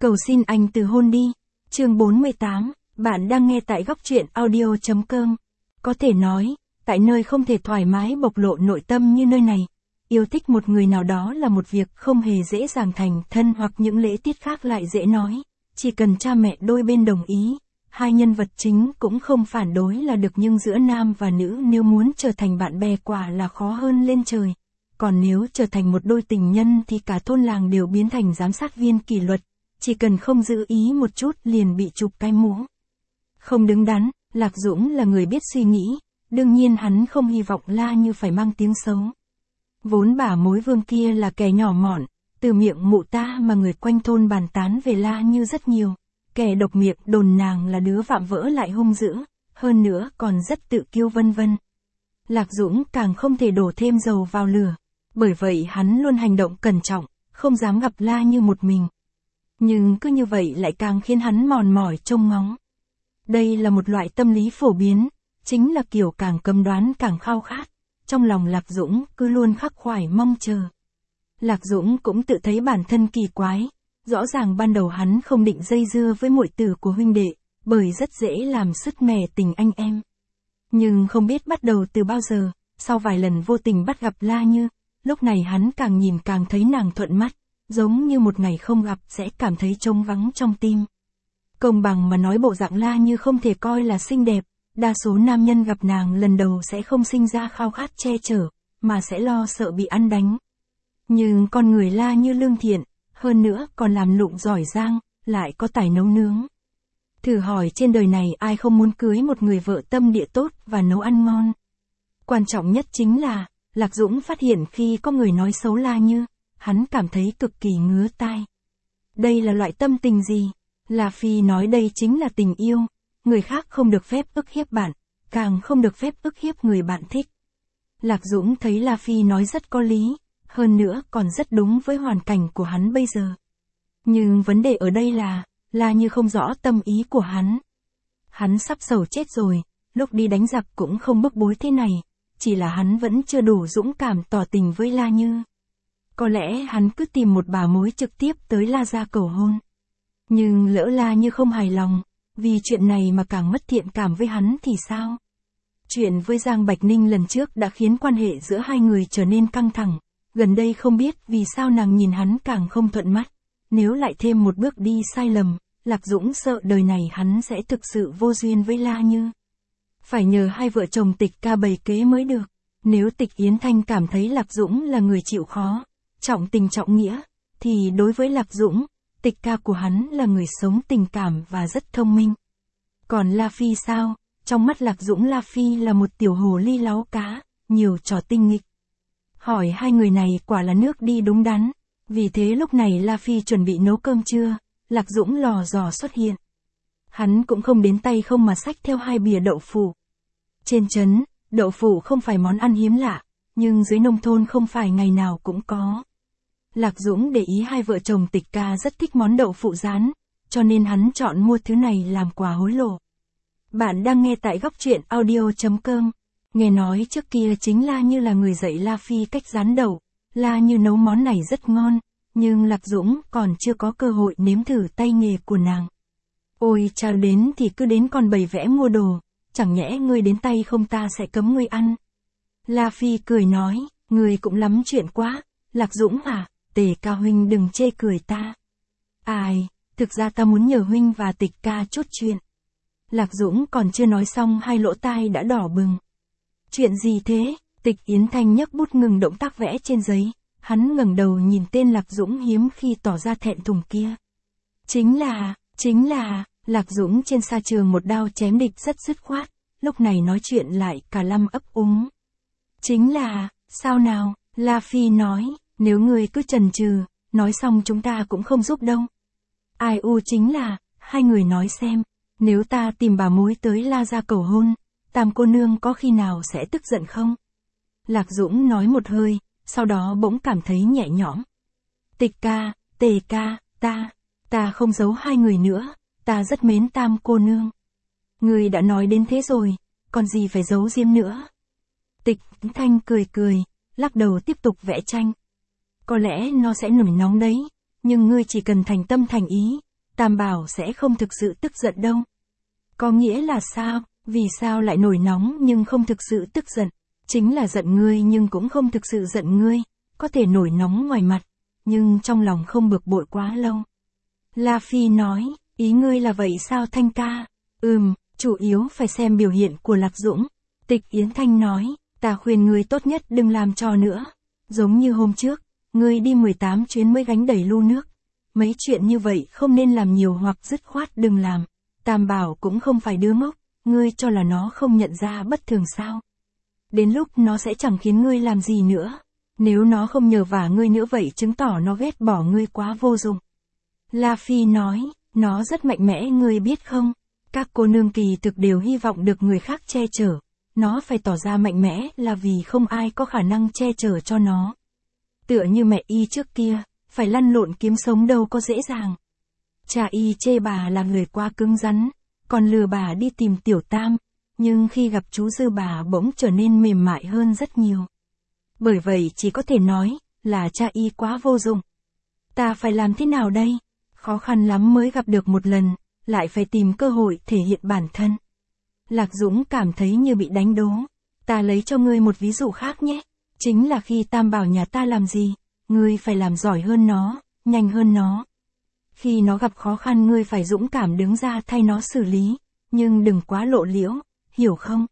Cầu xin anh từ hôn đi. Chương 48, bạn đang nghe tại góc truyện audio.com. Có thể nói, tại nơi không thể thoải mái bộc lộ nội tâm như nơi này, yêu thích một người nào đó là một việc không hề dễ dàng, thành thân hoặc những lễ tiết khác lại dễ nói. Chỉ cần cha mẹ đôi bên đồng ý, hai nhân vật chính cũng không phản đối là được, nhưng giữa nam và nữ nếu muốn trở thành bạn bè quả là khó hơn lên trời. Còn nếu trở thành một đôi tình nhân thì cả thôn làng đều biến thành giám sát viên kỷ luật, chỉ cần không giữ ý một chút liền bị chụp cái mũ. Không đứng đắn, Lạc Dũng là người biết suy nghĩ, đương nhiên hắn không hy vọng La Như phải mang tiếng xấu. Vốn bà mối Vương kia là kẻ nhỏ mọn, từ miệng mụ ta mà người quanh thôn bàn tán về La Như rất nhiều. Kẻ độc miệng đồn nàng là đứa vạm vỡ lại hung dữ, hơn nữa còn rất tự kiêu vân vân. Lạc Dũng càng không thể đổ thêm dầu vào lửa, bởi vậy hắn luôn hành động cẩn trọng, không dám gặp La Như một mình. Nhưng cứ như vậy lại càng khiến hắn mòn mỏi trông ngóng. Đây là một loại tâm lý phổ biến, chính là kiểu càng cấm đoán càng khao khát. Trong lòng Lạc Dũng cứ luôn khắc khoải mong chờ. Lạc Dũng cũng tự thấy bản thân kỳ quái. Rõ ràng ban đầu hắn không định dây dưa với muội tử của huynh đệ, bởi rất dễ làm sứt mẻ tình anh em. Nhưng không biết bắt đầu từ bao giờ, sau vài lần vô tình bắt gặp La Như, lúc này hắn càng nhìn càng thấy nàng thuận mắt, giống như một ngày không gặp sẽ cảm thấy trống vắng trong tim. Công bằng mà nói, bộ dạng La Như không thể coi là xinh đẹp, đa số nam nhân gặp nàng lần đầu sẽ không sinh ra khao khát che chở, mà sẽ lo sợ bị ăn đánh. Nhưng con người La Như lương thiện, hơn nữa còn làm lụng giỏi giang, lại có tài nấu nướng. Thử hỏi trên đời này ai không muốn cưới một người vợ tâm địa tốt và nấu ăn ngon. Quan trọng nhất chính là, Lạc Dũng phát hiện khi có người nói xấu La Như, hắn cảm thấy cực kỳ ngứa tai. Đây là loại tâm tình gì? La Phi nói đây chính là tình yêu, người khác không được phép ức hiếp bạn, càng không được phép ức hiếp người bạn thích. Lạc Dũng thấy La Phi nói rất có lý, hơn nữa còn rất đúng với hoàn cảnh của hắn bây giờ. Nhưng vấn đề ở đây là, La Như không rõ tâm ý của hắn. Hắn sắp sầu chết rồi, lúc đi đánh giặc cũng không bức bối thế này, chỉ là hắn vẫn chưa đủ dũng cảm tỏ tình với La Như. Có lẽ hắn cứ tìm một bà mối trực tiếp tới La gia cầu hôn. Nhưng lỡ La Như không hài lòng, vì chuyện này mà càng mất thiện cảm với hắn thì sao? Chuyện với Giang Bạch Ninh lần trước đã khiến quan hệ giữa hai người trở nên căng thẳng. Gần đây không biết vì sao nàng nhìn hắn càng không thuận mắt. Nếu lại thêm một bước đi sai lầm, Lạc Dũng sợ đời này hắn sẽ thực sự vô duyên với La Như. Phải nhờ hai vợ chồng Tịch Ca bày kế mới được. Nếu Tịch Yến Thanh cảm thấy Lạc Dũng là người chịu khó, trọng tình trọng nghĩa, thì đối với Lạc Dũng, Tịch Ca của hắn là người sống tình cảm và rất thông minh. Còn La Phi sao? Trong mắt Lạc Dũng, La Phi là một tiểu hồ ly láu cá, nhiều trò tinh nghịch. Hỏi hai người này quả là nước đi đúng đắn. Vì thế lúc này La Phi chuẩn bị nấu cơm trưa, Lạc Dũng lò dò xuất hiện. Hắn cũng không đến tay không mà xách theo 2 bìa đậu phụ. Trên trấn, đậu phụ không phải món ăn hiếm lạ, nhưng dưới nông thôn không phải ngày nào cũng có. Lạc Dũng để ý hai vợ chồng Tịch Ca rất thích món đậu phụ rán, cho nên hắn chọn mua thứ này làm quà hối lộ. Bạn đang nghe tại góc truyện audio.com. Nghe nói trước kia chính La Như là người dạy La Phi cách rán đậu. La Như nấu món này rất ngon, nhưng Lạc Dũng còn chưa có cơ hội nếm thử tay nghề của nàng. Ôi chào, đến thì cứ đến, còn bày vẽ mua đồ, chẳng nhẽ ngươi đến tay không ta sẽ cấm ngươi ăn. La Phi cười nói, ngươi cũng lắm chuyện quá, Lạc Dũng à, Tề Ca huynh đừng chê cười ta. Ai, thực ra ta muốn nhờ huynh và Tịch Ca chút chuyện. Lạc Dũng còn chưa nói xong hai lỗ tai đã đỏ bừng. Chuyện gì thế? Tịch Yến Thanh nhấc bút ngừng động tác vẽ trên giấy, hắn ngẩng đầu nhìn tên Lạc Dũng hiếm khi tỏ ra thẹn thùng kia. Chính là, Lạc Dũng trên sa trường một đao chém địch rất dứt khoát, lúc này nói chuyện lại cả lăm ấp úng. Chính là, sao nào? La Phi nói, nếu ngươi cứ chần chừ, nói xong chúng ta cũng không giúp đâu. Ai u, chính là, hai người nói xem, nếu ta tìm bà mối tới La gia cầu hôn, Tam cô nương có khi nào sẽ tức giận không? Lạc Dũng nói một hơi, sau đó bỗng cảm thấy nhẹ nhõm. Tịch Ca, Tề Ca, ta không giấu hai người nữa, ta rất mến Tam cô nương. Người đã nói đến thế rồi, còn gì phải giấu giếm nữa. Tịch Thanh cười, lắc đầu tiếp tục vẽ tranh. Có lẽ nó sẽ nổi nóng đấy, nhưng ngươi chỉ cần thành tâm thành ý, Tam Bảo sẽ không thực sự tức giận đâu. Có nghĩa là sao? Vì sao lại nổi nóng nhưng không thực sự tức giận? Chính là giận ngươi nhưng cũng không thực sự giận ngươi, có thể nổi nóng ngoài mặt, nhưng trong lòng không bực bội quá lâu. La Phi nói, ý ngươi là vậy sao Thanh ca? Chủ yếu phải xem biểu hiện của Lạc Dũng. Tịch Yến Thanh nói, ta khuyên ngươi tốt nhất đừng làm trò nữa. Giống như hôm trước, ngươi đi 18 chuyến mới gánh đầy lu nước. Mấy chuyện như vậy không nên làm nhiều hoặc dứt khoát đừng làm. Tam Bảo cũng không phải đứa ngốc, ngươi cho là nó không nhận ra bất thường sao? Đến lúc nó sẽ chẳng khiến ngươi làm gì nữa. Nếu nó không nhờ vả ngươi nữa vậy chứng tỏ nó ghét bỏ ngươi quá vô dụng. La Phi nói, nó rất mạnh mẽ ngươi biết không? Các cô nương kỳ thực đều hy vọng được người khác che chở. Nó phải tỏ ra mạnh mẽ là vì không ai có khả năng che chở cho nó. Tựa như mẹ y trước kia, phải lăn lộn kiếm sống đâu có dễ dàng. Cha y chê bà là người quá cứng rắn, còn lừa bà đi tìm Tiểu Tam, nhưng khi gặp chú Dư bà bỗng trở nên mềm mại hơn rất nhiều. Bởi vậy chỉ có thể nói là cha y quá vô dụng. Ta phải làm thế nào đây? Khó khăn lắm mới gặp được một lần, lại phải tìm cơ hội thể hiện bản thân. Lạc Dũng cảm thấy như bị đánh đố. Ta lấy cho ngươi một ví dụ khác nhé. Chính là khi Tam Bảo nhà ta làm gì, ngươi phải làm giỏi hơn nó, nhanh hơn nó. Khi nó gặp khó khăn ngươi phải dũng cảm đứng ra thay nó xử lý, nhưng đừng quá lộ liễu, hiểu không?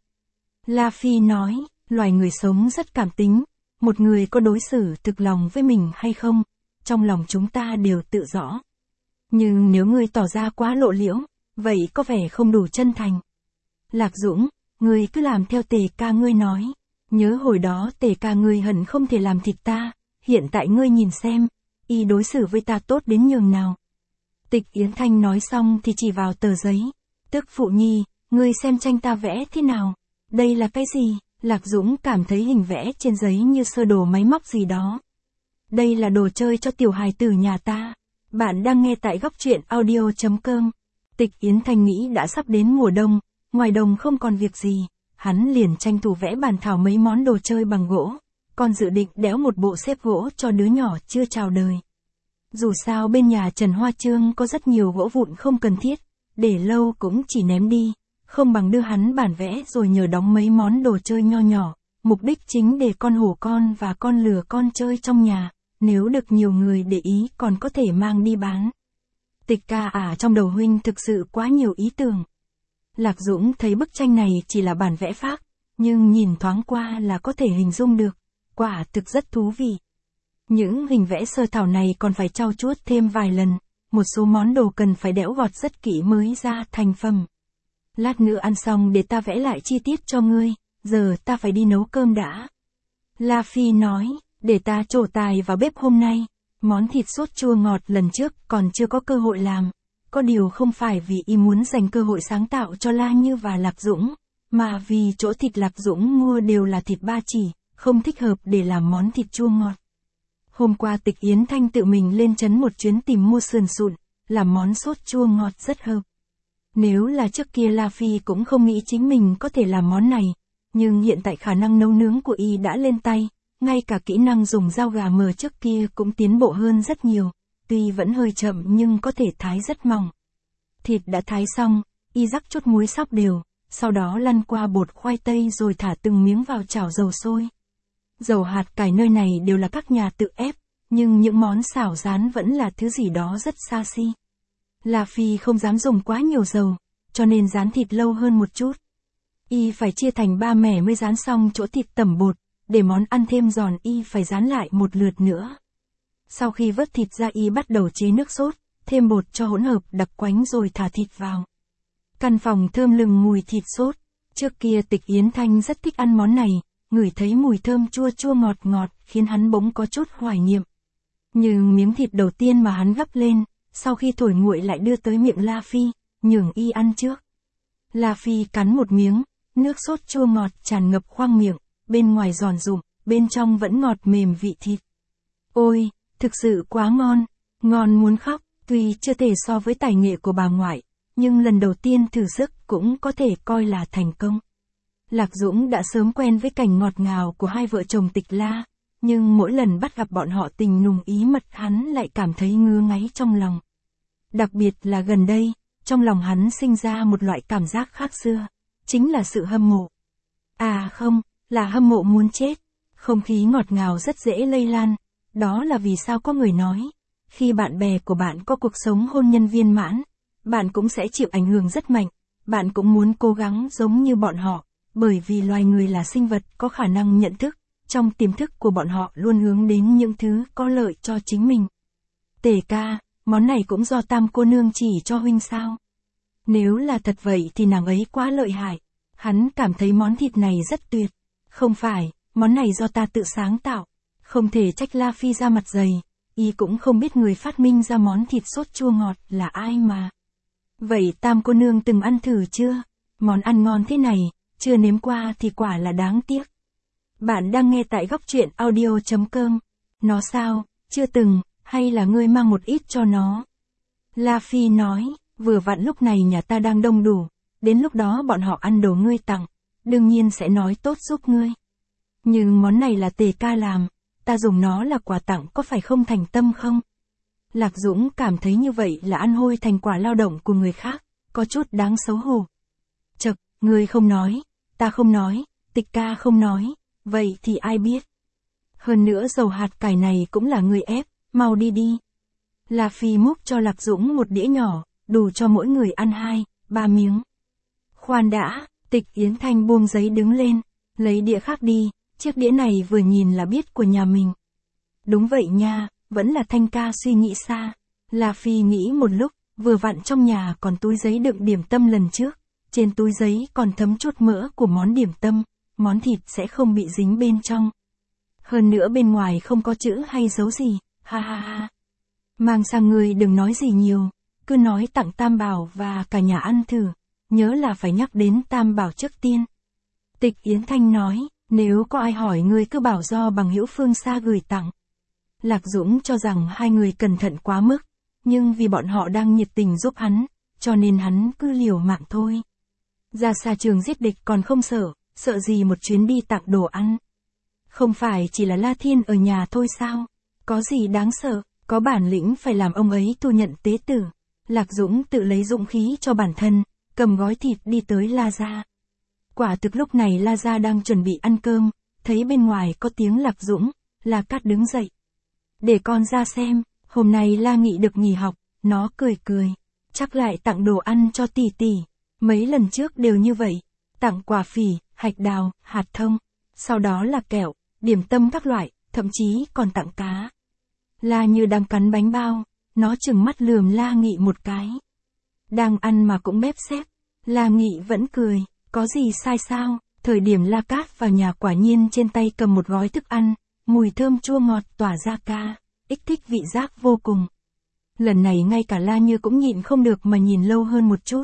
La Phi nói, loài người sống rất cảm tính, một người có đối xử thực lòng với mình hay không, trong lòng chúng ta đều tự rõ. Nhưng nếu ngươi tỏ ra quá lộ liễu, vậy có vẻ không đủ chân thành. Lạc Dũng, ngươi cứ làm theo Tề ca ngươi nói. Nhớ hồi đó Tề ca ngươi hận không thể làm thịt ta, hiện tại ngươi nhìn xem, y đối xử với ta tốt đến nhường nào. Tịch Yến Thanh nói xong thì chỉ vào tờ giấy. Tức phụ nhi, ngươi xem tranh ta vẽ thế nào? Đây là cái gì? Lạc Dũng cảm thấy hình vẽ trên giấy như sơ đồ máy móc gì đó. Đây là đồ chơi cho tiểu hài tử nhà ta. Bạn đang nghe tại góc truyện audio.com. Tịch Yến Thanh nghĩ đã sắp đến mùa đông, ngoài đồng không còn việc gì, hắn liền tranh thủ vẽ bàn thảo mấy món đồ chơi bằng gỗ, còn dự định đẽo một bộ xếp gỗ cho đứa nhỏ chưa chào đời. Dù sao bên nhà Trần Hoa Trương có rất nhiều gỗ vụn không cần thiết, để lâu cũng chỉ ném đi, không bằng đưa hắn bản vẽ rồi nhờ đóng mấy món đồ chơi nho nhỏ, mục đích chính để con hổ con và con lừa con chơi trong nhà, nếu được nhiều người để ý còn có thể mang đi bán. Tịch ca trong đầu huynh thực sự quá nhiều ý tưởng. Lạc Dũng thấy bức tranh này chỉ là bản vẽ phác, nhưng nhìn thoáng qua là có thể hình dung được, quả thực rất thú vị. Những hình vẽ sơ thảo này còn phải trau chuốt thêm vài lần, một số món đồ cần phải đẽo gọt rất kỹ mới ra thành phẩm. Lát nữa ăn xong để ta vẽ lại chi tiết cho ngươi, giờ ta phải đi nấu cơm đã. La Phi nói, để ta trổ tài vào bếp hôm nay, món thịt sốt chua ngọt lần trước còn chưa có cơ hội làm. Có điều không phải vì y muốn dành cơ hội sáng tạo cho La Như và Lạc Dũng, mà vì chỗ thịt Lạc Dũng mua đều là thịt ba chỉ, không thích hợp để làm món thịt chua ngọt. Hôm qua Tịch Yến Thanh tự mình lên trấn một chuyến tìm mua sườn sụn, làm món sốt chua ngọt rất hợp. Nếu là trước kia La Phi cũng không nghĩ chính mình có thể làm món này, nhưng hiện tại khả năng nấu nướng của y đã lên tay, ngay cả kỹ năng dùng dao gà mờ trước kia cũng tiến bộ hơn rất nhiều. Tuy vẫn hơi chậm nhưng có thể thái rất mỏng. Thịt đã thái xong, y rắc chút muối sóc đều, sau đó lăn qua bột khoai tây rồi thả từng miếng vào chảo dầu sôi. Dầu hạt cải nơi này đều là các nhà tự ép, nhưng những món xào rán vẫn là thứ gì đó rất xa xi. La Phi không dám dùng quá nhiều dầu, cho nên rán thịt lâu hơn một chút. Y phải chia thành 3 mẻ mới rán xong chỗ thịt tẩm bột, để món ăn thêm giòn y phải rán lại một lượt nữa. Sau khi vớt thịt ra y bắt đầu chế nước sốt, thêm bột cho hỗn hợp đặc quánh rồi thả thịt vào. Căn phòng thơm lừng mùi thịt sốt. Trước kia Tịch Yến Thanh rất thích ăn món này, ngửi thấy mùi thơm chua chua ngọt ngọt khiến hắn bỗng có chút hoài niệm. Nhưng miếng thịt đầu tiên mà hắn gắp lên, sau khi thổi nguội lại đưa tới miệng La Phi, nhường y ăn trước. La Phi cắn một miếng, nước sốt chua ngọt tràn ngập khoang miệng, bên ngoài giòn rụm, bên trong vẫn ngọt mềm vị thịt. Ôi! Thực sự quá ngon, ngon muốn khóc, tuy chưa thể so với tài nghệ của bà ngoại, nhưng lần đầu tiên thử sức cũng có thể coi là thành công. Lạc Dũng đã sớm quen với cảnh ngọt ngào của hai vợ chồng Tịch La, nhưng mỗi lần bắt gặp bọn họ tình nùng ý mật hắn lại cảm thấy ngứa ngáy trong lòng. Đặc biệt là gần đây, trong lòng hắn sinh ra một loại cảm giác khác xưa, chính là sự hâm mộ. À không, là hâm mộ muốn chết. Không khí ngọt ngào rất dễ lây lan, đó là vì sao có người nói, khi bạn bè của bạn có cuộc sống hôn nhân viên mãn, bạn cũng sẽ chịu ảnh hưởng rất mạnh, bạn cũng muốn cố gắng giống như bọn họ, bởi vì loài người là sinh vật có khả năng nhận thức, trong tiềm thức của bọn họ luôn hướng đến những thứ có lợi cho chính mình. Tề ca, món này cũng do Tam cô nương chỉ cho huynh sao? Nếu là thật vậy thì nàng ấy quá lợi hại. Hắn cảm thấy món thịt này rất tuyệt. Không phải, món này do ta tự sáng tạo. Không thể trách La Phi ra mặt dày. Y cũng không biết người phát minh ra món thịt sốt chua ngọt là ai mà. Vậy Tam cô nương từng ăn thử chưa? Món ăn ngon thế này, chưa nếm qua thì quả là đáng tiếc. Bạn đang nghe tại góc truyện audio.com. Nó sao, chưa từng, hay là ngươi mang một ít cho nó? La Phi nói, vừa vặn lúc này nhà ta đang đông đủ, đến lúc đó bọn họ ăn đồ ngươi tặng, đương nhiên sẽ nói tốt giúp ngươi. Nhưng món này là Tề ca làm, ta dùng nó là quà tặng có phải không thành tâm không? Lạc Dũng cảm thấy như vậy là ăn hôi thành quả lao động của người khác, có chút đáng xấu hổ. Chậc, ngươi không nói, ta không nói, Tịch ca không nói, vậy thì ai biết? Hơn nữa dầu hạt cải này cũng là ngươi ép, mau đi đi. La Phi múc cho Lạc Dũng một đĩa nhỏ, đủ cho mỗi người ăn 2-3 miếng. Khoan đã, Tịch Yến Thanh buông giấy đứng lên, lấy đĩa khác đi, chiếc đĩa này vừa nhìn là biết của nhà mình. Đúng vậy nha, vẫn là Thanh ca suy nghĩ xa. La Phi nghĩ một lúc, vừa vặn trong nhà còn túi giấy đựng điểm tâm lần trước, trên túi giấy còn thấm chút mỡ của món điểm tâm, món thịt sẽ không bị dính bên trong. Hơn nữa bên ngoài không có chữ hay dấu gì, ha ha ha. Mang sang người đừng nói gì nhiều, cứ nói tặng Tam Bảo và cả nhà ăn thử, nhớ là phải nhắc đến Tam Bảo trước tiên. Tịch Yến Thanh nói, nếu có ai hỏi ngươi cứ bảo do bằng hữu phương xa gửi tặng. Lạc Dũng cho rằng hai người cẩn thận quá mức, nhưng vì bọn họ đang nhiệt tình giúp hắn, cho nên hắn cứ liều mạng thôi. Ra xa trường giết địch còn không sợ, sợ gì một chuyến đi tặng đồ ăn. Không phải chỉ là La Thiên ở nhà thôi sao, có gì đáng sợ, có bản lĩnh phải làm ông ấy thu nhận tế tử. Lạc Dũng tự lấy dũng khí cho bản thân, cầm gói thịt đi tới La Gia. Quả thực lúc này La Gia đang chuẩn bị ăn cơm, thấy bên ngoài có tiếng Lạc Dũng, La Cát đứng dậy. Để con ra xem, hôm nay La Nghị được nghỉ học, nó cười cười, chắc lại tặng đồ ăn cho tỷ tỷ. Mấy lần trước đều như vậy, tặng quả phỉ, hạch đào, hạt thông, sau đó là kẹo, điểm tâm các loại, thậm chí còn tặng cá. La Như đang cắn bánh bao, nó trừng mắt lườm La Nghị một cái. Đang ăn mà cũng bép xép, La Nghị vẫn cười, có gì sai sao? Thời điểm La Cát vào nhà quả nhiên trên tay cầm một gói thức ăn, mùi thơm chua ngọt tỏa ra ca, kích thích vị giác vô cùng. Lần này ngay cả La Như cũng nhịn không được mà nhìn lâu hơn một chút.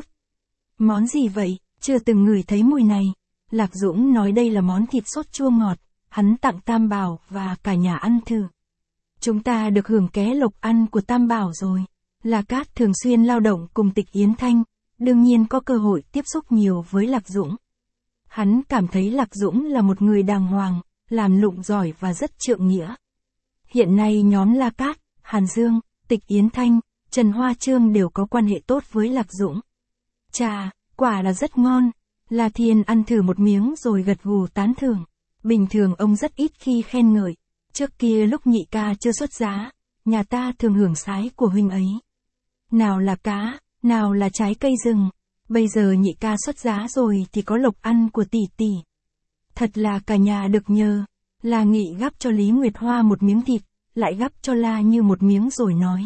Món gì vậy, chưa từng ngửi thấy mùi này. Lạc Dũng nói đây là món thịt sốt chua ngọt, hắn tặng Tam Bảo và cả nhà ăn thử. Chúng ta được hưởng ké lộc ăn của Tam Bảo rồi. La Cát thường xuyên lao động cùng Tịch Yến Thanh, đương nhiên có cơ hội tiếp xúc nhiều với Lạc Dũng. Hắn cảm thấy Lạc Dũng là một người đàng hoàng, làm lụng giỏi và rất trượng nghĩa. Hiện nay nhóm La Cát, Hàn Dương, Tịch Yến Thanh, Trần Hoa Trương đều có quan hệ tốt với Lạc Dũng. Chà, quả là rất ngon. La Thiên ăn thử một miếng rồi gật gù tán thưởng. Bình thường ông rất ít khi khen ngợi. Trước kia lúc nhị ca chưa xuất giá, nhà ta thường hưởng sái của huynh ấy. Nào là cá, nào là trái cây rừng. Bây giờ nhị ca xuất giá rồi thì có lộc ăn của tỷ tỷ. Thật là cả nhà được nhờ. La Nghị gắp cho Lý Nguyệt Hoa một miếng thịt, lại gắp cho La Như một miếng rồi nói.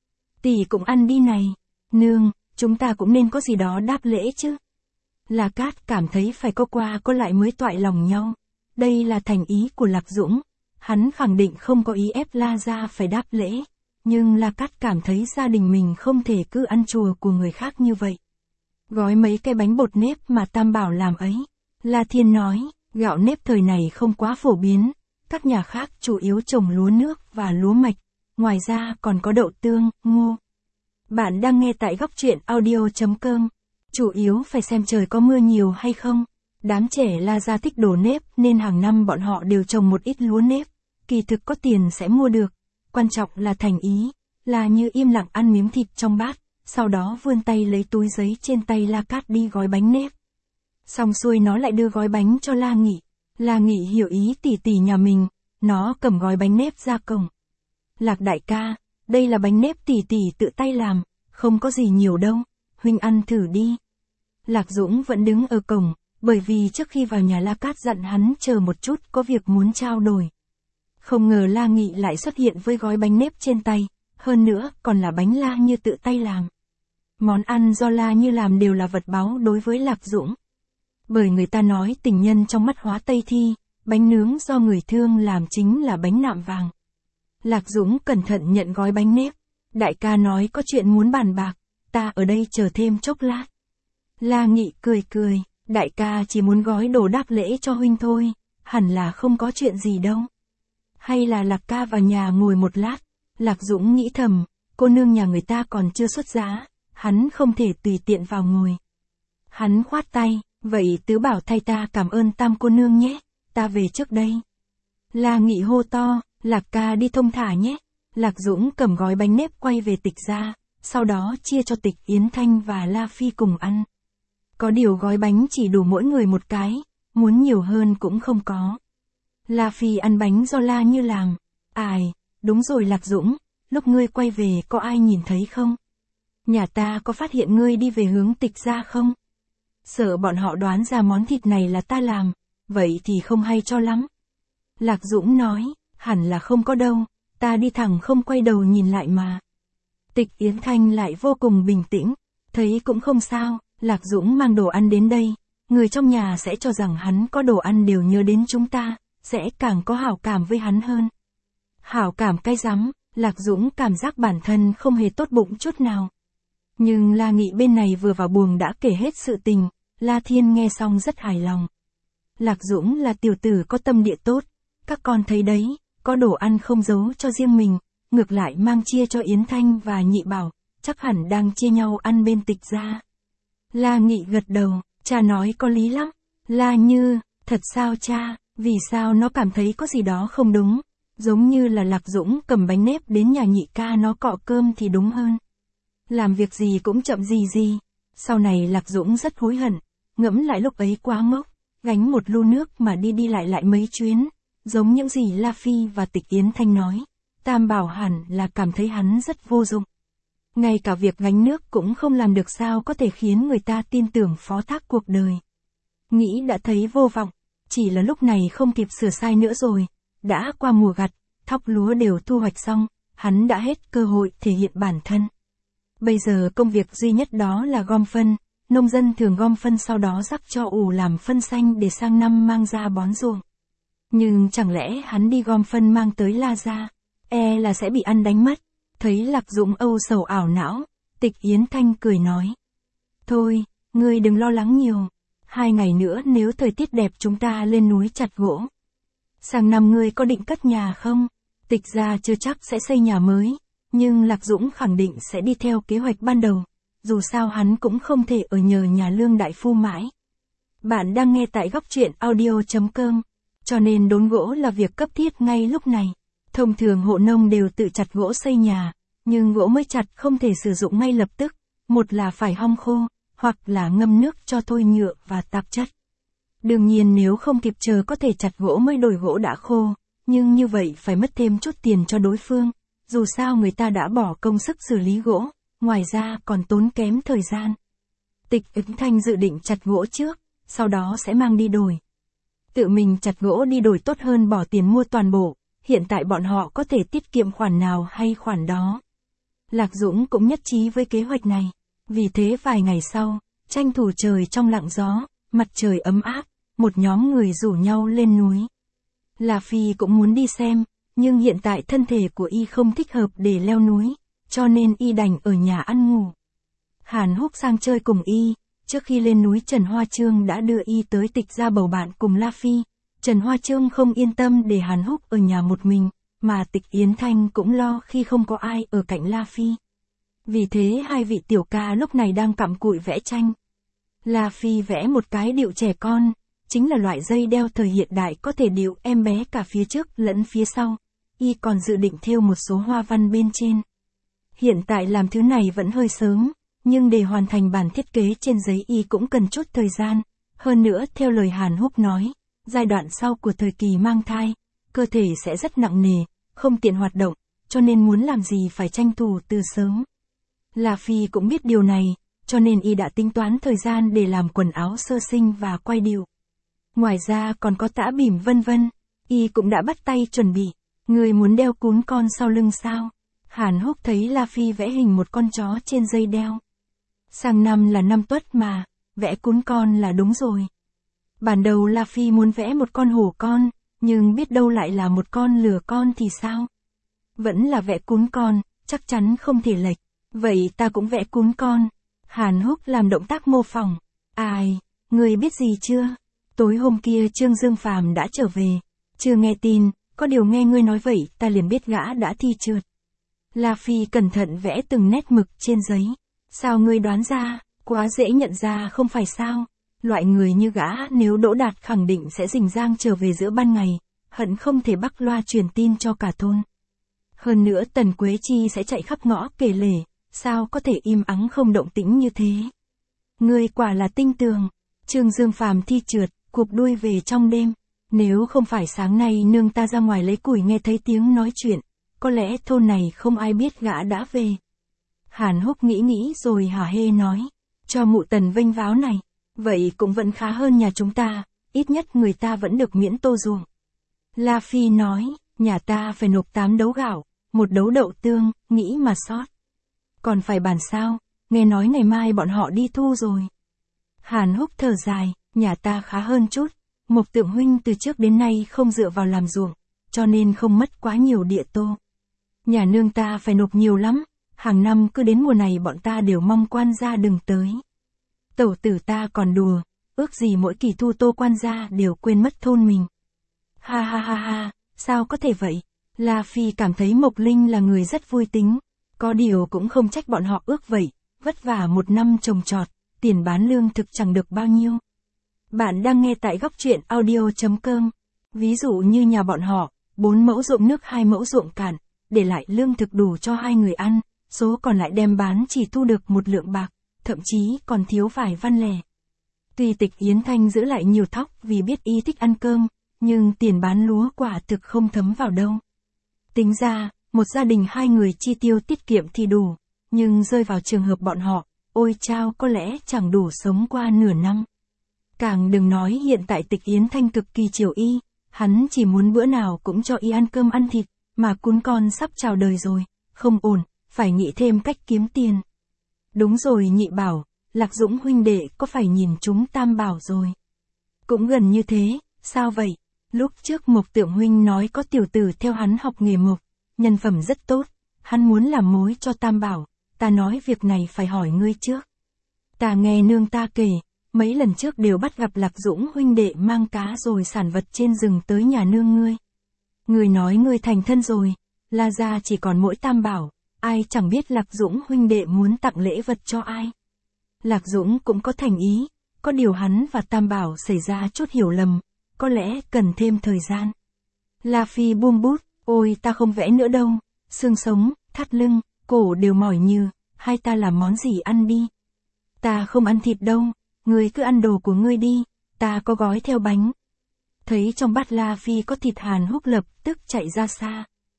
Tỷ cũng ăn đi này. Nương, chúng ta cũng nên có gì đó đáp lễ chứ. La Cát cảm thấy phải có qua có lại mới toại lòng nhau. Đây là thành ý của Lạc Dũng. Hắn khẳng định không có ý ép La Gia phải đáp lễ. Nhưng La Cát cảm thấy gia đình mình không thể cứ ăn chùa của người khác như vậy. Gói mấy cái bánh bột nếp mà Tam Bảo làm ấy. La Thiên nói, gạo nếp thời này không quá phổ biến. Các nhà khác chủ yếu trồng lúa nước và lúa mạch. Ngoài ra còn có đậu tương, ngô. Bạn đang nghe tại góc truyện audio.com. Chủ yếu phải xem trời có mưa nhiều hay không. Đám trẻ La Gia thích đồ nếp nên hàng năm bọn họ đều trồng một ít lúa nếp. Kỳ thực có tiền sẽ mua được. Quan trọng là thành ý. La Như im lặng ăn miếng thịt trong bát, sau đó vươn tay lấy túi giấy trên tay La Cát đi gói bánh nếp. Xong xuôi nó lại đưa gói bánh cho La Nghị. La Nghị hiểu ý tỷ tỷ nhà mình, nó cầm gói bánh nếp ra cổng. Lạc đại ca, đây là bánh nếp tỷ tỷ tự tay làm, không có gì nhiều đâu, huynh ăn thử đi. Lạc Dũng vẫn đứng ở cổng, bởi vì trước khi vào nhà La Cát dặn hắn chờ một chút có việc muốn trao đổi. Không ngờ La Nghị lại xuất hiện với gói bánh nếp trên tay, hơn nữa còn là bánh La Như tự tay làm. Món ăn do La Như làm đều là vật báu đối với Lạc Dũng. Bởi người ta nói tình nhân trong mắt hóa Tây Thi, bánh nướng do người thương làm chính là bánh nạm vàng. Lạc Dũng cẩn thận nhận gói bánh nếp. Đại ca nói có chuyện muốn bàn bạc, ta ở đây chờ thêm chốc lát. La Nghị cười cười, đại ca chỉ muốn gói đồ đáp lễ cho huynh thôi, hẳn là không có chuyện gì đâu. Hay là Lạc ca vào nhà ngồi một lát. Lạc Dũng nghĩ thầm, cô nương nhà người ta còn chưa xuất giá, hắn không thể tùy tiện vào ngồi. Hắn khoát tay, vậy tứ bảo thay ta cảm ơn Tam cô nương nhé, ta về trước đây. La Nghị hô to, Lạc ca đi thông thả nhé. Lạc Dũng cầm gói bánh nếp quay về Tịch gia, sau đó chia cho Tịch Yến Thanh và La Phi cùng ăn. Có điều gói bánh chỉ đủ mỗi người một cái, muốn nhiều hơn cũng không có. La Phi ăn bánh do La Như làm. Ai, đúng rồi Lạc Dũng, lúc ngươi quay về có ai nhìn thấy không? Nhà ta có phát hiện ngươi đi về hướng Tịch gia không? Sợ bọn họ đoán ra món thịt này là ta làm, vậy thì không hay cho lắm. Lạc Dũng nói, hẳn là không có đâu, ta đi thẳng không quay đầu nhìn lại mà. Tịch Yến Thanh lại vô cùng bình tĩnh, thấy cũng không sao, Lạc Dũng mang đồ ăn đến đây, người trong nhà sẽ cho rằng hắn có đồ ăn đều nhớ đến chúng ta, sẽ càng có hảo cảm với hắn hơn. Hảo cảm cái rắm, Lạc Dũng cảm giác bản thân không hề tốt bụng chút nào. Nhưng La Nghị bên này vừa vào buồng đã kể hết sự tình, La Thiên nghe xong rất hài lòng. Lạc Dũng là tiểu tử có tâm địa tốt, các con thấy đấy, có đồ ăn không giấu cho riêng mình, ngược lại mang chia cho Yến Thanh và Nhị Bảo, chắc hẳn đang chia nhau ăn bên Tịch gia. La Nghị gật đầu, cha nói có lý lắm. La Như, thật sao cha, vì sao nó cảm thấy có gì đó không đúng, giống như là Lạc Dũng cầm bánh nếp đến nhà nhị ca nó cọ cơm thì đúng hơn. Làm việc gì cũng chậm gì. Sau này Lạc Dũng rất hối hận, ngẫm lại lúc ấy quá ngốc, gánh một lu nước mà đi lại mấy chuyến, giống những gì La Phi và Tịch Yến Thanh nói, Tam bảo hẳn là cảm thấy hắn rất vô dụng. Ngay cả việc gánh nước cũng không làm được sao có thể khiến người ta tin tưởng phó thác cuộc đời. Nghĩ đã thấy vô vọng, chỉ là lúc này không kịp sửa sai nữa rồi, đã qua mùa gặt, thóc lúa đều thu hoạch xong, hắn đã hết cơ hội thể hiện bản thân. Bây giờ công việc duy nhất đó là gom phân, nông dân thường gom phân sau đó rắc cho ủ làm phân xanh để sang năm mang ra bón ruộng. Nhưng chẳng lẽ hắn đi gom phân mang tới La gia, là sẽ bị ăn đánh mất. Thấy Lạc Dũng âu sầu ảo não, Tịch Yến Thanh cười nói. Thôi, ngươi đừng lo lắng nhiều, 2 ngày nữa nếu thời tiết đẹp chúng ta lên núi chặt gỗ. Sang năm ngươi có định cất nhà không? Tịch gia chưa chắc sẽ xây nhà mới, nhưng Lạc Dũng khẳng định sẽ đi theo kế hoạch ban đầu, dù sao hắn cũng không thể ở nhờ nhà Lương đại phu mãi. Bạn đang nghe tại Góc Truyện Audio.com, cho nên đốn gỗ là việc cấp thiết ngay lúc này. Thông thường hộ nông đều tự chặt gỗ xây nhà, nhưng gỗ mới chặt không thể sử dụng ngay lập tức, một là phải hong khô, hoặc là ngâm nước cho thôi nhựa và tạp chất. Đương nhiên nếu không kịp chờ có thể chặt gỗ mới đổi gỗ đã khô, nhưng như vậy phải mất thêm chút tiền cho đối phương, dù sao người ta đã bỏ công sức xử lý gỗ, ngoài ra còn tốn kém thời gian. Tịch Yến Thanh dự định chặt gỗ trước, sau đó sẽ mang đi đổi. Tự mình chặt gỗ đi đổi tốt hơn bỏ tiền mua toàn bộ. Hiện tại bọn họ có thể tiết kiệm khoản nào hay khoản đó. Lạc Dũng cũng nhất trí với kế hoạch này. Vì thế vài ngày sau, tranh thủ trời trong lặng gió, mặt trời ấm áp, một nhóm người rủ nhau lên núi. La Phi cũng muốn đi xem, nhưng hiện tại thân thể của y không thích hợp để leo núi, cho nên y đành ở nhà ăn ngủ. Hàn Húc sang chơi cùng y, trước khi lên núi Trần Hoa Trương đã đưa y tới Tịch gia bầu bạn cùng La Phi. Trần Hoa Trương không yên tâm để Hàn Húc ở nhà một mình, mà Tịch Yến Thanh cũng lo khi không có ai ở cạnh La Phi. Vì thế hai vị tiểu ca lúc này đang cặm cụi vẽ tranh. La Phi vẽ một cái điệu trẻ con, chính là loại dây đeo thời hiện đại có thể điệu em bé cả phía trước lẫn phía sau. Y còn dự định thêu một số hoa văn bên trên. Hiện tại làm thứ này vẫn hơi sớm, nhưng để hoàn thành bản thiết kế trên giấy y cũng cần chút thời gian. Hơn nữa theo lời Hàn Húc nói, giai đoạn sau của thời kỳ mang thai, cơ thể sẽ rất nặng nề, không tiện hoạt động, cho nên muốn làm gì phải tranh thủ từ sớm. La Phi cũng biết điều này, cho nên y đã tính toán thời gian để làm quần áo sơ sinh và quay điệu. Ngoài ra còn có tã bỉm vân vân, y cũng đã bắt tay chuẩn bị. Người muốn đeo cún con sau lưng sao? Hàn Húc thấy La Phi vẽ hình một con chó trên dây đeo. Sang năm là năm Tuất mà, vẽ cún con là đúng rồi. Ban đầu La Phi muốn vẽ một con hổ con, nhưng biết đâu lại là một con lừa con thì sao? Vẫn là vẽ cún con, chắc chắn không thể lệch. Vậy ta cũng vẽ cún con. Hàn Húc làm động tác mô phỏng. Ai, người biết gì chưa? Tối hôm kia Trương Dương Phàm đã trở về. Chưa nghe tin, có điều nghe ngươi nói vậy ta liền biết gã đã thi trượt. La Phi cẩn thận vẽ từng nét mực trên giấy. Sao ngươi đoán ra, quá dễ nhận ra không phải sao? Loại người như gã nếu đỗ đạt khẳng định sẽ rình rang trở về giữa ban ngày, hận không thể bắc loa truyền tin cho cả thôn. Hơn nữa Tần Quế Chi sẽ chạy khắp ngõ kể lể, sao có thể im ắng không động tĩnh như thế? Ngươi quả là tinh tường. Trương Dương Phàm thi trượt, cụp đuôi về trong đêm. Nếu không phải sáng nay nương ta ra ngoài lấy củi nghe thấy tiếng nói chuyện, có lẽ thôn này không ai biết gã đã về. Hàn Húc nghĩ rồi hả hê nói, cho mụ Tần vênh váo này, vậy cũng vẫn khá hơn nhà chúng ta, ít nhất người ta vẫn được miễn tô ruộng. La Phi nói, nhà ta phải nộp 8 đấu gạo, 1 đấu đậu tương, nghĩ mà sót. Còn phải bàn sao, nghe nói ngày mai bọn họ đi thu rồi. Hàn Húc thở dài, nhà ta khá hơn chút, Mộc Tượng huynh từ trước đến nay không dựa vào làm ruộng, cho nên không mất quá nhiều địa tô. Nhà nương ta phải nộp nhiều lắm, hàng năm cứ đến mùa này bọn ta đều mong quan gia đừng tới. Tẩu tử ta còn đùa, ước gì mỗi kỳ thu tô quan gia đều quên mất thôn mình. Ha ha ha ha, sao có thể vậy? La Phi cảm thấy Mộc Linh là người rất vui tính, có điều cũng không trách bọn họ ước vậy, vất vả một năm trồng trọt, tiền bán lương thực chẳng được bao nhiêu. Bạn đang nghe tại góc truyện audio.com. Ví dụ như nhà bọn họ, 4 mẫu ruộng nước 2 mẫu ruộng cạn, để lại lương thực đủ cho 2 người ăn, số còn lại đem bán chỉ thu được 1 lượng bạc, thậm chí còn thiếu vài văn lẻ. Tuy Tịch Yến Thanh giữ lại nhiều thóc vì biết y thích ăn cơm, nhưng tiền bán lúa quả thực không thấm vào đâu. Tính ra, một gia đình 2 người chi tiêu tiết kiệm thì đủ, nhưng rơi vào trường hợp bọn họ, ôi chao có lẽ chẳng đủ sống qua nửa năm. Càng đừng nói hiện tại Tịch Yến Thanh cực kỳ chiều y, hắn chỉ muốn bữa nào cũng cho y ăn cơm ăn thịt, mà cún con sắp chào đời rồi, không ổn, phải nghĩ thêm cách kiếm tiền. Đúng rồi Nhị Bảo, Lạc Dũng huynh đệ có phải nhìn chúng Tam Bảo rồi? Cũng gần như thế, sao vậy? Lúc trước Mộc Tượng huynh nói có tiểu tử theo hắn học nghề mộc, nhân phẩm rất tốt, hắn muốn làm mối cho Tam Bảo, ta nói việc này phải hỏi ngươi trước. Ta nghe nương ta kể, mấy lần trước đều bắt gặp Lạc Dũng huynh đệ mang cá rồi sản vật trên rừng tới nhà nương ngươi. Ngươi nói ngươi thành thân rồi, La gia chỉ còn mỗi Tam Bảo, ai chẳng biết Lạc Dũng huynh đệ muốn tặng lễ vật cho ai. Lạc Dũng cũng có thành ý, có điều hắn và Tam Bảo xảy ra chút hiểu lầm, có lẽ cần thêm thời gian. La Phi buông bút, ôi ta không vẽ nữa đâu, xương sống, thắt lưng, cổ đều mỏi như, hai ta làm món gì ăn đi. Ta không ăn thịt đâu, ngươi cứ ăn đồ của ngươi đi, ta có gói theo bánh. Thấy trong bát La Phi có thịt Hàn Húc lập tức chạy ra xa.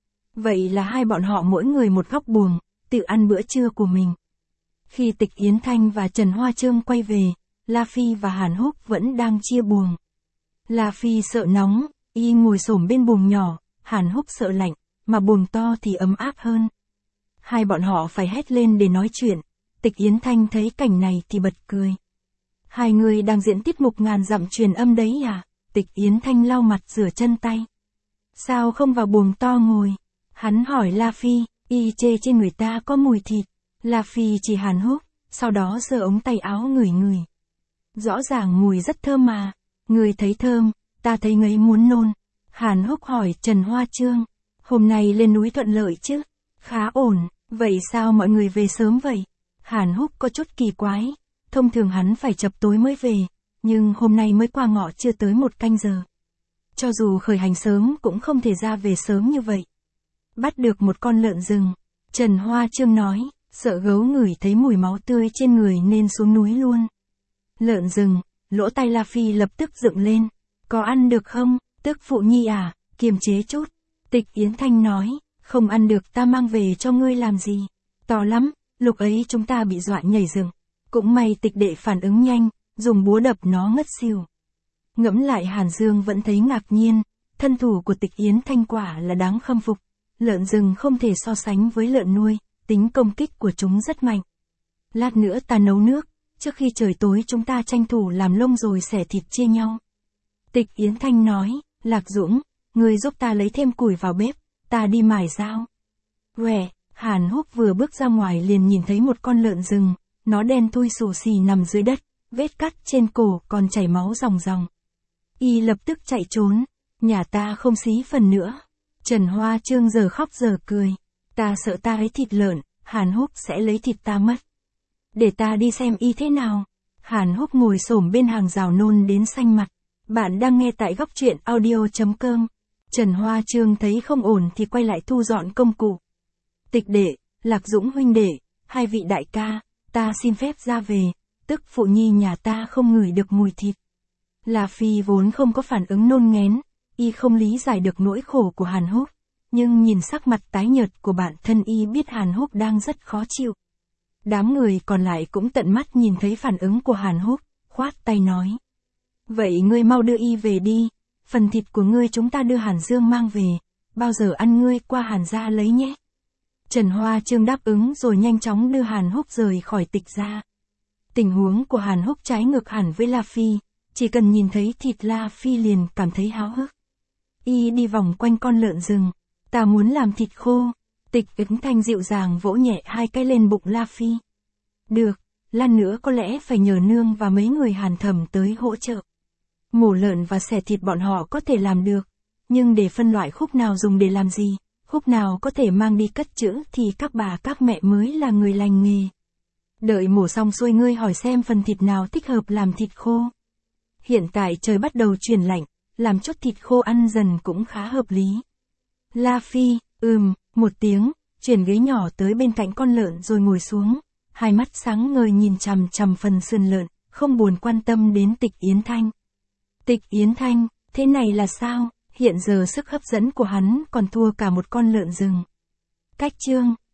Vậy là hai bọn họ mỗi người một góc buồng, tự ăn bữa trưa của mình. Khi Tịch Yến Thanh và Trần Hoa Trương quay về, La Phi và Hàn Húc vẫn đang chia buồng. La Phi sợ nóng, y ngồi xổm bên buồng nhỏ, Hàn Húc sợ lạnh, mà buồng to thì ấm áp hơn. Hai bọn họ phải hét lên để nói chuyện, Tịch Yến Thanh thấy cảnh này thì bật cười. Hai người đang diễn tiết mục ngàn dặm truyền âm đấy à? Tịch Yến Thanh lau mặt rửa chân tay. Sao không vào buồng to ngồi? Hắn hỏi La Phi, y chê trên người ta có mùi thịt. La Phi chỉ Hàn Húc, sau đó giơ ống tay áo ngửi ngửi. Rõ ràng mùi rất thơm mà. Người thấy thơm, ta thấy ngấy muốn nôn. Hàn Húc hỏi Trần Hoa Trương, hôm nay lên núi thuận lợi chứ? Khá ổn, vậy sao mọi người về sớm vậy? Hàn Húc có chút kỳ quái, thông thường hắn phải chập tối mới về, nhưng hôm nay mới qua ngọ chưa tới 1 canh giờ. Cho dù khởi hành sớm cũng không thể ra về sớm như vậy. Bắt được một con lợn rừng, Trần Hoa Trương nói, sợ gấu ngửi thấy mùi máu tươi trên người nên xuống núi luôn. Lợn rừng, lỗ tai La Phi lập tức dựng lên. Có ăn được không, tức phụ nhi à, kiềm chế chút. Tịch Yến Thanh nói, không ăn được ta mang về cho ngươi làm gì. To lắm, lúc ấy chúng ta bị dọa nhảy dựng. Cũng may tịch đệ phản ứng nhanh, dùng búa đập nó ngất xỉu. Ngẫm lại Hàn Dương vẫn thấy ngạc nhiên, thân thủ của Tịch Yến Thanh quả là đáng khâm phục. Lợn rừng không thể so sánh với lợn nuôi, tính công kích của chúng rất mạnh. Lát nữa ta nấu nước, trước khi trời tối chúng ta tranh thủ làm lông rồi xẻ thịt chia nhau. Tịch Yến Thanh nói, Lạc Dũng, ngươi giúp ta lấy thêm củi vào bếp, ta đi mài dao. Quẻ, Hàn Húc vừa bước ra ngoài liền nhìn thấy một con lợn rừng, nó đen thui xù xì nằm dưới đất, vết cắt trên cổ còn chảy máu ròng ròng. Y lập tức chạy trốn, nhà ta không xí phần nữa. Trần Hoa Trương giờ khóc giờ cười, ta sợ ta lấy thịt lợn, Hàn Húc sẽ lấy thịt ta mất. Để ta đi xem y thế nào. Hàn Húc ngồi xổm bên hàng rào nôn đến xanh mặt. Bạn đang nghe tại góc truyện audio.com. Trần Hoa Trương thấy không ổn thì quay lại thu dọn công cụ. Tịch đệ, Lạc Dũng huynh đệ, hai vị đại ca, ta xin phép ra về, tức phụ nhi nhà ta không ngửi được mùi thịt. La Phi vốn không có phản ứng nôn nghén, y không lý giải được nỗi khổ của Hàn Húc, nhưng nhìn sắc mặt tái nhợt của bản thân y biết Hàn Húc đang rất khó chịu. Đám người còn lại cũng tận mắt nhìn thấy phản ứng của Hàn Húc, khoát tay nói. Vậy ngươi mau đưa y về đi, phần thịt của ngươi chúng ta đưa Hàn Dương mang về, bao giờ ăn ngươi qua Hàn gia lấy nhé. Trần Hoa Trương đáp ứng rồi nhanh chóng đưa Hàn Húc rời khỏi Tịch gia. Tình huống của Hàn Húc trái ngược hẳn với La Phi, chỉ cần nhìn thấy thịt La Phi liền cảm thấy háo hức. Y đi vòng quanh con lợn rừng, ta muốn làm thịt khô. Tịch Yến Thanh dịu dàng vỗ nhẹ hai cái lên bụng La Phi. Được, lát nữa có lẽ phải nhờ nương và mấy người Hàn Thẩm tới hỗ trợ. Mổ lợn và xẻ thịt bọn họ có thể làm được, nhưng để phân loại khúc nào dùng để làm gì, khúc nào có thể mang đi cất trữ thì các bà các mẹ mới là người lành nghề. Đợi mổ xong xuôi ngươi hỏi xem phần thịt nào thích hợp làm thịt khô. Hiện tại trời bắt đầu chuyển lạnh, làm chút thịt khô ăn dần cũng khá hợp lý. La Phi, một tiếng, chuyển ghế nhỏ tới bên cạnh con lợn rồi ngồi xuống, hai mắt sáng ngời nhìn chằm chằm phần sườn lợn, không buồn quan tâm đến Tịch Yến Thanh. Tịch Yến Thanh, thế này là sao? Hiện giờ sức hấp dẫn của hắn còn thua cả một con lợn rừng. Cách chương